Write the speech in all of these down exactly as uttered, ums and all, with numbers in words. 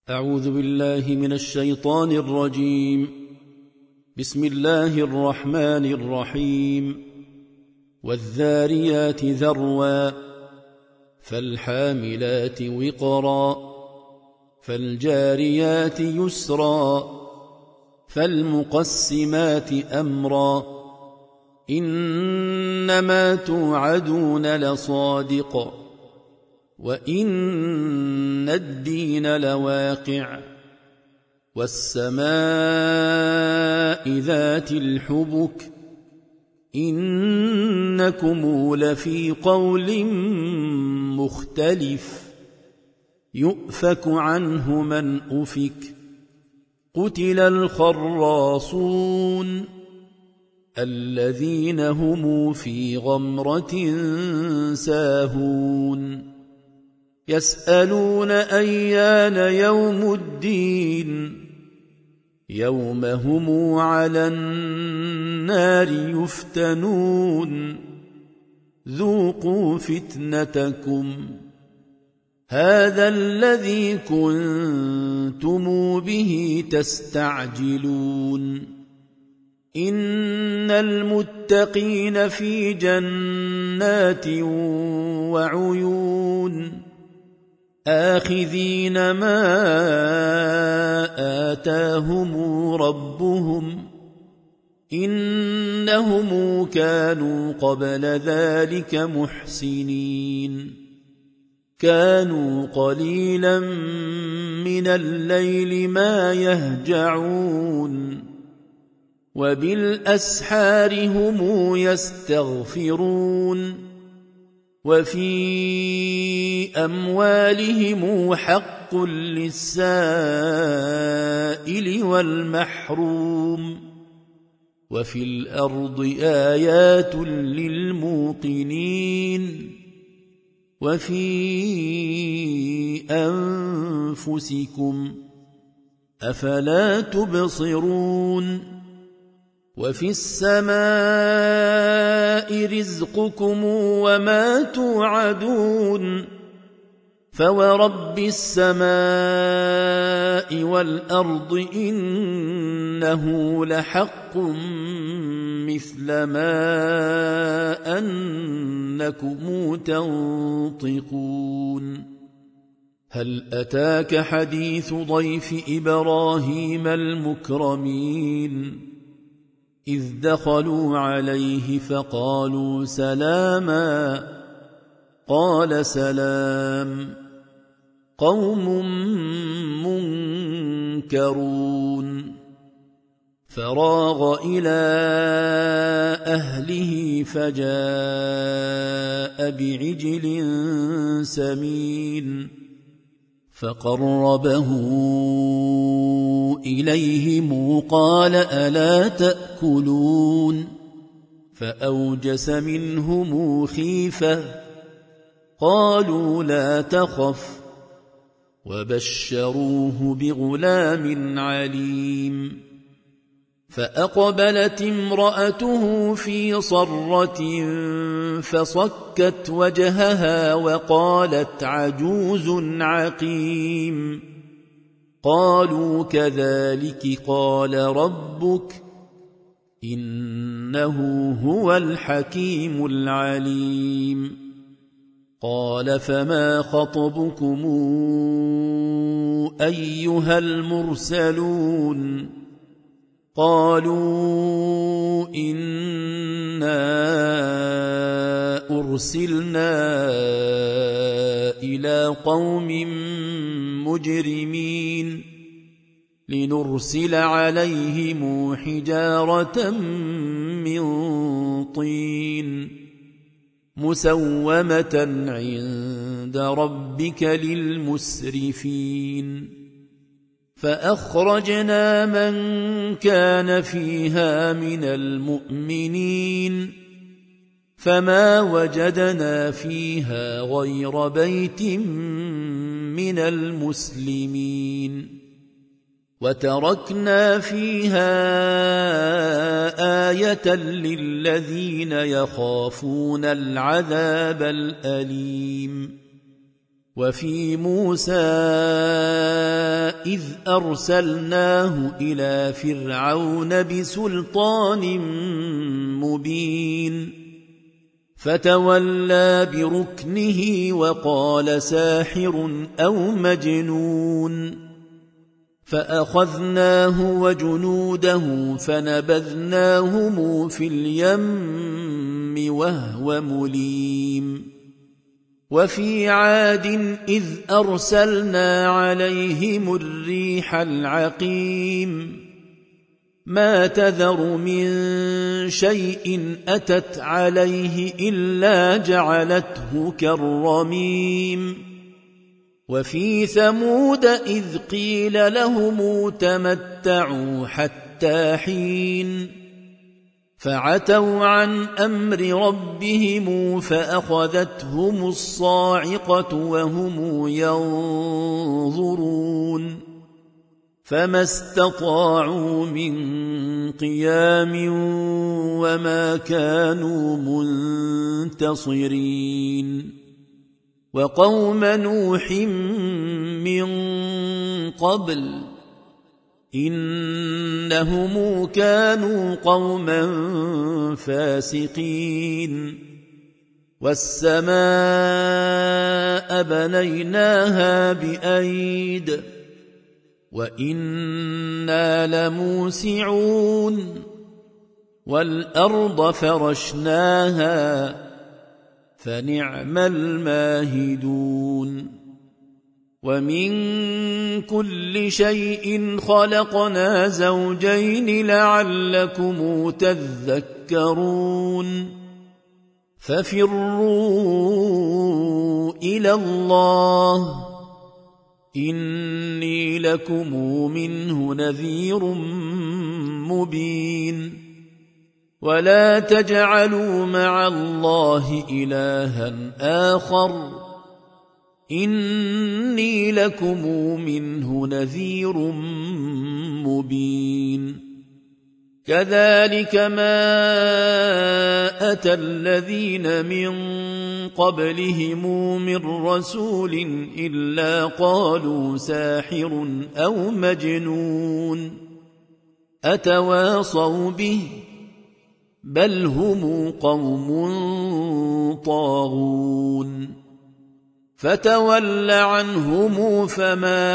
أعوذ بالله من الشيطان الرجيم. بسم الله الرحمن الرحيم. والذاريات ذروا فالحاملات وقرا فالجاريات يسرا فالمقسمات أمرا إنما توعدون لصادق وإن الدين لواقع والسماء ذات الحبك إنكم لفي قول مختلف يؤفك عنه من أفك قتل الخراصون الذين هم في غمرة ساهون يسألون أيان يوم الدين يوم هم على النار يفتنون ذوقوا فتنتكم هذا الذي كنتم به تستعجلون إن المتقين في جنات وعيون آخذين ما آتاهم ربهم إنهم كانوا قبل ذلك محسنين كانوا قليلا من الليل ما يهجعون وبالأسحار هم يستغفرون وفي أموالهم حق للسائل والمحروم وفي الأرض آيات للموقنين وفي أنفسكم أفلا تبصرون وفي السماء رزقكم وما توعدون فورب السماء والأرض إنه لحق مثل ما أنكم تنطقون هل أتاك حديث ضيف إبراهيم المكرمين إذ دخلوا عليه فقالوا سلاما قال سلام قوم منكرون فراغ إلى أهله فجاء بعجل سمين فقربه إليهم قال ألا تأكلون فأوجس منهم خيفة قالوا لا تخف وبشروه بغلام عليم فأقبلت امرأته في صرة فصكت وجهها وقالت عجوز عقيم قالوا كذلك قال ربك إنه هو الحكيم العليم قال فما خطبكم أيها المرسلون قالوا إنا أرسلنا إلى قوم مجرمين لنرسل عليهم حجارة من طين مسومة عند ربك للمسرفين فأخرجنا من كان فيها من المؤمنين فما وجدنا فيها غير بيت من المسلمين وتركنا فيها آية للذين يخافون العذاب الأليم وفي موسى إذ أرسلناه إلى فرعون بسلطان مبين فتولى بركنه وقال ساحر أو مجنون فأخذناه وجنوده فنبذناهم في اليم وهو مليم وفي عاد إذ أرسلنا عليهم الريح العقيم ما تذر من شيء أتت عليه إلا جعلته كالرميم وفي ثمود إذ قيل لهم تمتعوا حتى حين فعتوا عن أمر ربهم فأخذتهم الصاعقة وهم ينظرون فما استطاعوا من قيام وما كانوا منتصرين وقوم نوح من قبل إنهم كانوا قوما فاسقين والسماء بنيناها بأيد وإنا لموسعون والأرض فرشناها فنعم الماهدون ومن كل شيء خلقنا زوجين لعلكم تذكرون ففروا إلى الله إني لكم منه نذير مبين ولا تجعلوا مع الله إلها آخر إني لكم منه نذير مبين كذلك ما أتى الذين من قبلهم من رسول إلا قالوا ساحر أو مجنون أتواصوا به بل هم قوم طاغون فتول عنهم فما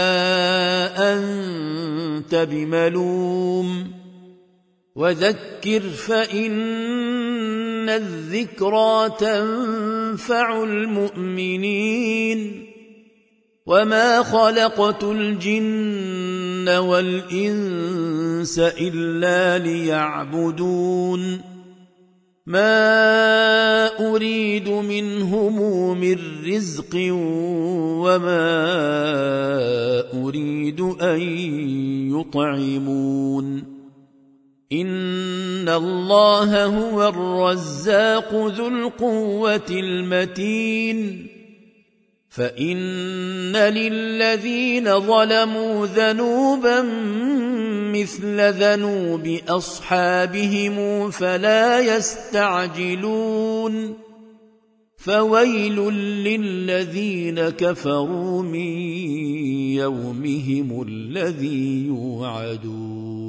أنت بملوم وذكر فإن الذكرى تنفع المؤمنين وما خلقت الجن والإنس إلا ليعبدون ما أريد منهم من رزق وما أريد أن يطعمون إن الله هو الرزاق ذو القوة المتين فإن للذين ظلموا ذنوبا مثل ذنوب أصحابهم فلا يستعجلون فويل للذين كفروا من يومهم الذي يوعدون